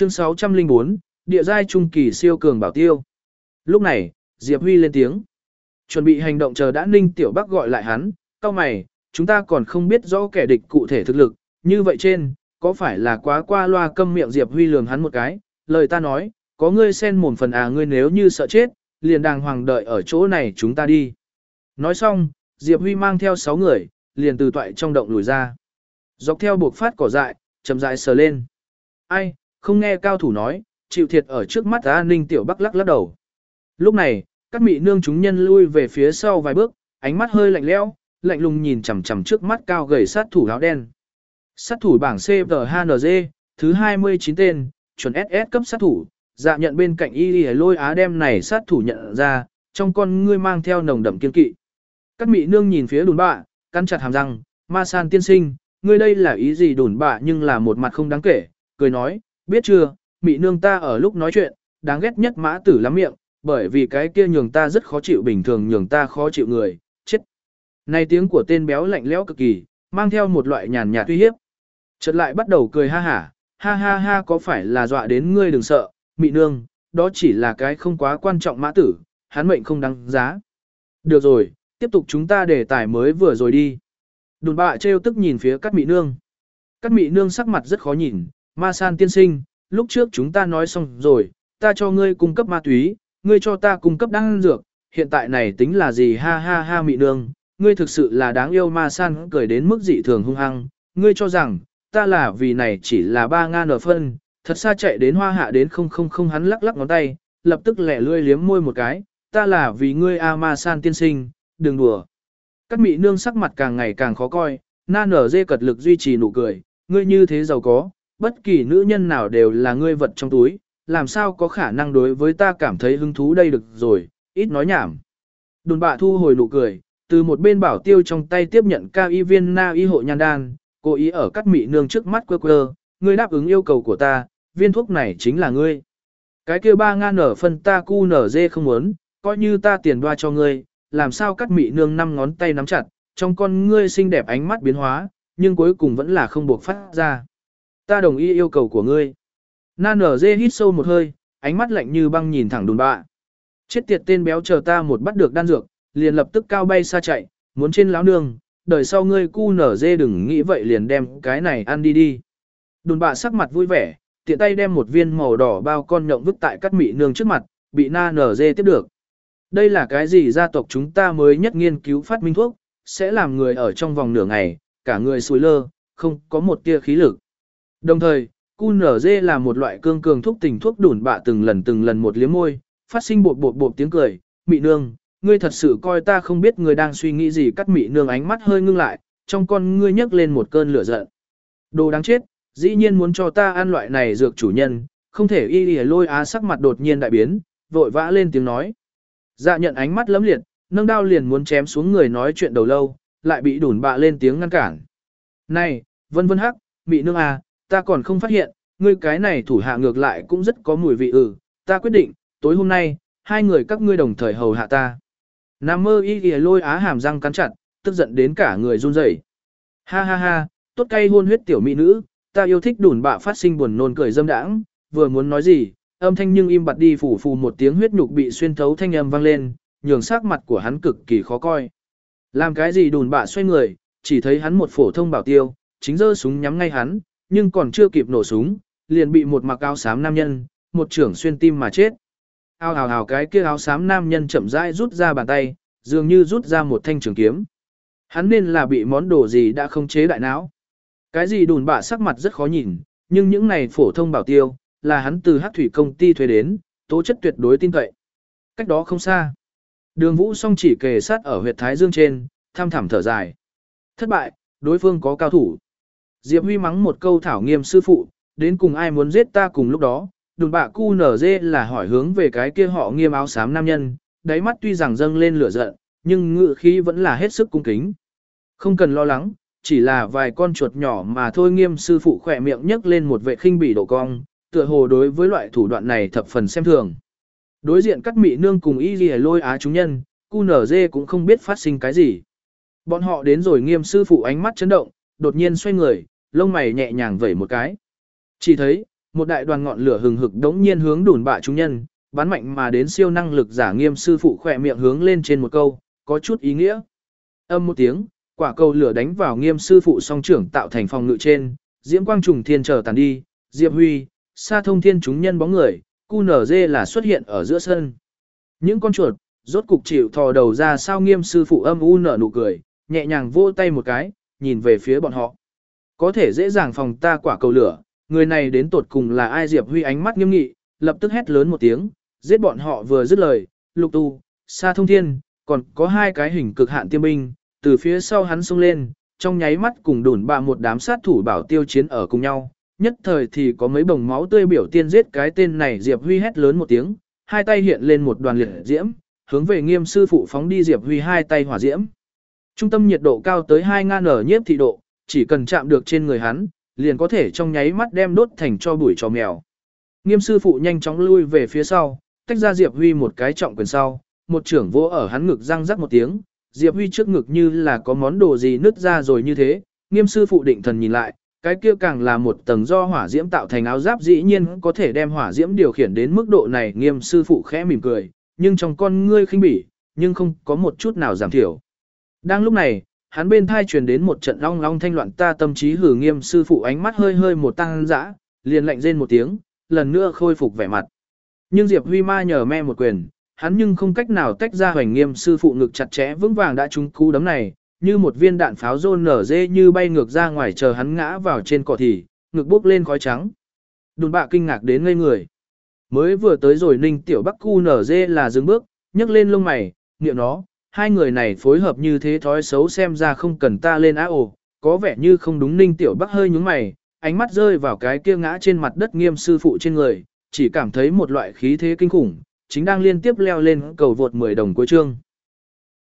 Chương 604, địa giai trung kỳ siêu cường bảo tiêu. Lúc này, Diệp Huy lên tiếng. Chuẩn bị hành động chờ đã Ninh Tiểu Bắc gọi lại hắn, cau mày, chúng ta còn không biết rõ kẻ địch cụ thể thực lực, như vậy trên, có phải là quá qua loa câm miệng Diệp Huy lườm hắn một cái, lời ta nói, có ngươi xen mồm phần ngươi nếu như sợ chết, liền đàng hoàng đợi ở chỗ này chúng ta đi. Nói xong, Diệp Huy mang theo 6 người, liền từ toại trong động lùi ra. Dọc theo buộc phát cỏ dại, chậm rãi sờ lên. Ai, không nghe cao thủ nói, chịu thiệt ở trước mắt Ninh Tiểu Bắc lắc đầu. Lúc này, các mị nương chúng nhân lui về phía sau vài bước, ánh mắt hơi lạnh lẽo, lạnh lùng nhìn chằm chằm trước mắt cao gầy sát thủ áo đen. Sát thủ bảng CVHNG, thứ 29 tên, chuẩn SS cấp sát thủ, dạ nhận bên cạnh y lôi á đem này sát thủ nhận ra, trong con ngươi mang theo nồng đậm kiên kỵ. Các mị nương nhìn phía đùn bạ, cắn chặt hàm răng, ma san tiên sinh, ngươi đây là ý gì đùn bạ nhưng là một mặt không đáng kể, cười nói, biết chưa, mị nương ta ở lúc nói chuyện, đáng ghét nhất mã tử lắm miệng, bởi vì cái kia nhường ta rất khó chịu bình thường nhường ta khó chịu người, chết. Này tiếng của tên béo lạnh lẽo cực kỳ, mang theo một loại nhàn nhạt uy hiếp. Chợt lại bắt đầu cười ha ha có phải là dọa đến ngươi đừng sợ, mị nương, đó chỉ là cái không quá quan trọng mã tử, hắn mệnh không đáng giá. Được rồi, tiếp tục chúng ta đề tài mới vừa rồi đi. Đùn bạ trêu tức nhìn phía Cát Mị Nương. Cát Mị Nương sắc mặt rất khó nhìn, ma san tiên sinh, lúc trước chúng ta nói xong rồi, ta cho ngươi cung cấp ma túy, ngươi cho ta cung cấp đan dược, hiện tại này tính là gì ha ha Mị Nương, ngươi thực sự là đáng yêu ma san cười đến mức dị thường hung hăng, ngươi cho rằng, ta là vì này chỉ là 3.000 ở phân, thật xa chạy đến hoa hạ đến 000 hắn lắc ngón tay, lập tức lẻ lươi liếm môi một cái, ta là vì ngươi ma san tiên sinh, đừng đùa. Các mị nương sắc mặt càng ngày càng khó coi, na nở dê cật lực duy trì nụ cười, ngươi như thế giàu có, bất kỳ nữ nhân nào đều là ngươi vật trong túi, làm sao có khả năng đối với ta cảm thấy hứng thú đây được rồi, ít nói nhảm. Đùn bạ thu hồi nụ cười, từ một bên bảo tiêu trong tay tiếp nhận cao y viên na y hộ nhan đan, cố ý ở Cát Mị Nương trước mắt quơ, ngươi đáp ứng yêu cầu của ta, viên thuốc này chính là ngươi. Cái kia 3.000 ở phân ta cu nở dê không muốn, coi như ta tiền đoa cho ngươi, làm sao Cát Mị Nương 5 ngón tay nắm chặt, trong con ngươi xinh đẹp ánh mắt biến hóa, nhưng cuối cùng vẫn là không buộc phát ra. Ta đồng ý yêu cầu của ngươi. Na nở dê hít sâu một hơi, ánh mắt lạnh như băng nhìn thẳng đùn bạ. Chết tiệt tên béo chờ ta một bắt được đan dược, liền lập tức cao bay xa chạy, muốn trên láo nương, đời sau ngươi cu nở dê đừng nghĩ vậy liền đem cái này ăn đi. Đùn bạ sắc mặt vui vẻ, tiện tay đem một viên màu đỏ bao con nhộng vứt tại Cát Mị Nương trước mặt, bị na nở dê tiếp được. Đây là cái gì gia tộc chúng ta mới nhất nghiên cứu phát minh thuốc, sẽ làm người ở trong vòng nửa ngày, cả người sùi lơ, không có một tia khí lực. Đồng thời, cu nở dê là một loại cương cường thúc tình thuốc đùn bạ từng lần một liếm môi, phát sinh bột tiếng cười, Mị Nương, ngươi thật sự coi ta không biết ngươi đang suy nghĩ gì. Cát Mị Nương ánh mắt hơi ngưng lại, trong con ngươi nhấc lên một cơn lửa giận. Đồ đáng chết, dĩ nhiên muốn cho ta ăn loại này dược chủ nhân, không thể y lôi á sắc mặt đột nhiên đại biến, vội vã lên tiếng nói. Dạ nhận ánh mắt lấm liệt, nâng đao liền muốn chém xuống người nói chuyện đầu lâu, lại bị đùn bạ lên tiếng ngăn cản. Này, vân hắc, Mị Nương à, ta còn không phát hiện, ngươi cái này thủ hạ ngược lại cũng rất có mùi vị ta quyết định, tối hôm nay, hai người các ngươi đồng thời hầu hạ ta. Nam mơ y lôi á hàm răng cắn chặt, tức giận đến cả người run rẩy. Ha, tốt cay hôn huyết tiểu mỹ nữ, ta yêu thích đùn bạ phát sinh buồn nôn cười dâm đãng, vừa muốn nói gì, âm thanh nhưng im bặt đi phù một tiếng huyết nhục bị xuyên thấu thanh âm vang lên, nhường sắc mặt của hắn cực kỳ khó coi. Làm cái gì đùn bạ xoay người, chỉ thấy hắn một phổ thông bảo tiêu, chính giơ súng nhắm ngay hắn, nhưng còn chưa kịp nổ súng, liền bị một mặc áo xám nam nhân, một trưởng xuyên tim mà chết. Hào cái kia áo xám nam nhân chậm rãi rút ra bàn tay, dường như rút ra một thanh trường kiếm. Hắn nên là bị món đồ gì đã không chế đại não. Cái gì đùn bạ sắc mặt rất khó nhìn, nhưng những này phổ thông bảo tiêu, là hắn từ Hắc thủy công ty thuê đến, tố chất tuyệt đối tin cậy. Cách đó không xa. Đường Vũ song chỉ kề sát ở huyệt thái dương trên, tham thẳm thở dài. Thất bại, đối phương có cao thủ. Diệp Huy mắng một câu thảo nghiêm sư phụ, đến cùng ai muốn giết ta cùng lúc đó. Đùn bạ cu nở dê là hỏi hướng về cái kia họ nghiêm áo xám nam nhân, đáy mắt tuy rằng dâng lên lửa giận, nhưng ngự khí vẫn là hết sức cung kính. Không cần lo lắng, chỉ là vài con chuột nhỏ mà thôi. Nghiêm sư phụ khỏe miệng nhấc lên một vệ khinh bỉ độ cong, tựa hồ đối với loại thủ đoạn này thập phần xem thường. Đối diện Cát Mị Nương cùng y lôi á chúng nhân, cu nở dê cũng không biết phát sinh cái gì. Bọn họ đến rồi nghiêm sư phụ ánh mắt chấn động, đột nhiên xoay người, lông mày nhẹ nhàng vẩy một cái. Chỉ thấy, một đại đoàn ngọn lửa hừng hực đống nhiên hướng đùn bạ chúng nhân, bắn mạnh mà đến siêu năng lực giả Nghiêm sư phụ khỏe miệng hướng lên trên một câu, có chút ý nghĩa. Âm một tiếng, quả cầu lửa đánh vào Nghiêm sư phụ song trưởng tạo thành phòng ngự trên, diễm quang trùng thiên trở tàn đi, Diệp Huy, Sa Thông Thiên chúng nhân bóng người, QNZ là xuất hiện ở giữa sân. Những con chuột, rốt cục chịu thò đầu ra sao Nghiêm sư phụ âm u nở nụ cười, nhẹ nhàng vỗ tay một cái, nhìn về phía bọn họ. Có thể dễ dàng phòng ta quả cầu lửa, người này đến tột cùng là ai? Diệp Huy ánh mắt nghiêm nghị, lập tức hét lớn một tiếng, giết bọn họ. Vừa dứt lời, Lục Tu, Sa Thông Thiên, còn có hai cái hình cực hạn tiêm binh, từ phía sau hắn xông lên, trong nháy mắt cùng đủn bạ một đám sát thủ bảo tiêu chiến ở cùng nhau. Nhất thời thì có mấy bồng máu tươi biểu tiên giết cái tên này. Diệp Huy hét lớn một tiếng, hai tay hiện lên một đoàn liệt diễm, hướng về Nghiêm sư phụ phóng đi. Diệp Huy hai tay hỏa diễm, trung tâm nhiệt độ cao tới 2000 ở nhiếp thị độ, chỉ cần chạm được trên người hắn, liền có thể trong nháy mắt đem đốt thành cho bụi trò mèo. Nghiêm sư phụ nhanh chóng lui về phía sau, tách ra Diệp Huy một cái trọng quyền sau, một trưởng vỗ ở hắn ngực răng rắc một tiếng, Diệp Huy trước ngực như là có món đồ gì nứt ra rồi như thế. Nghiêm sư phụ định thần nhìn lại, cái kia càng là một tầng do hỏa diễm tạo thành áo giáp, dĩ nhiên có thể đem hỏa diễm điều khiển đến mức độ này. Nghiêm sư phụ khẽ mỉm cười, nhưng trong con ngươi khinh bỉ, nhưng không có một chút nào giảm thiểu. Đang lúc này, hắn bên thai truyền đến một trận long long thanh loạn ta tâm trí hử. Nghiêm sư phụ ánh mắt hơi hơi một tăng dã, liền lạnh rên một tiếng, lần nữa khôi phục vẻ mặt. Nhưng Diệp Huy ma nhờ me một quyền, hắn nhưng không cách nào tách ra. Hoành Nghiêm sư phụ ngực chặt chẽ vững vàng đã trúng cú đấm này, như một viên đạn pháo rôn nở dê như bay ngược ra ngoài. Chờ hắn ngã vào trên cỏ thì, ngực bốc lên khói trắng. Đùn bạ kinh ngạc đến ngây người. Mới vừa tới rồi Ninh Tiểu Bắc cu nở dê là dừng bước, nhấc lên lông mày, niệm nó, hai người này phối hợp như thế thói xấu xem ra không cần ta lên á ồ, có vẻ như không đúng. Ninh Tiểu Bắc hơi nhúng mày, ánh mắt rơi vào cái kia ngã trên mặt đất Nghiêm sư phụ trên người, chỉ cảm thấy một loại khí thế kinh khủng, chính đang liên tiếp leo lên cầu vượt 10 đồng cuối chương.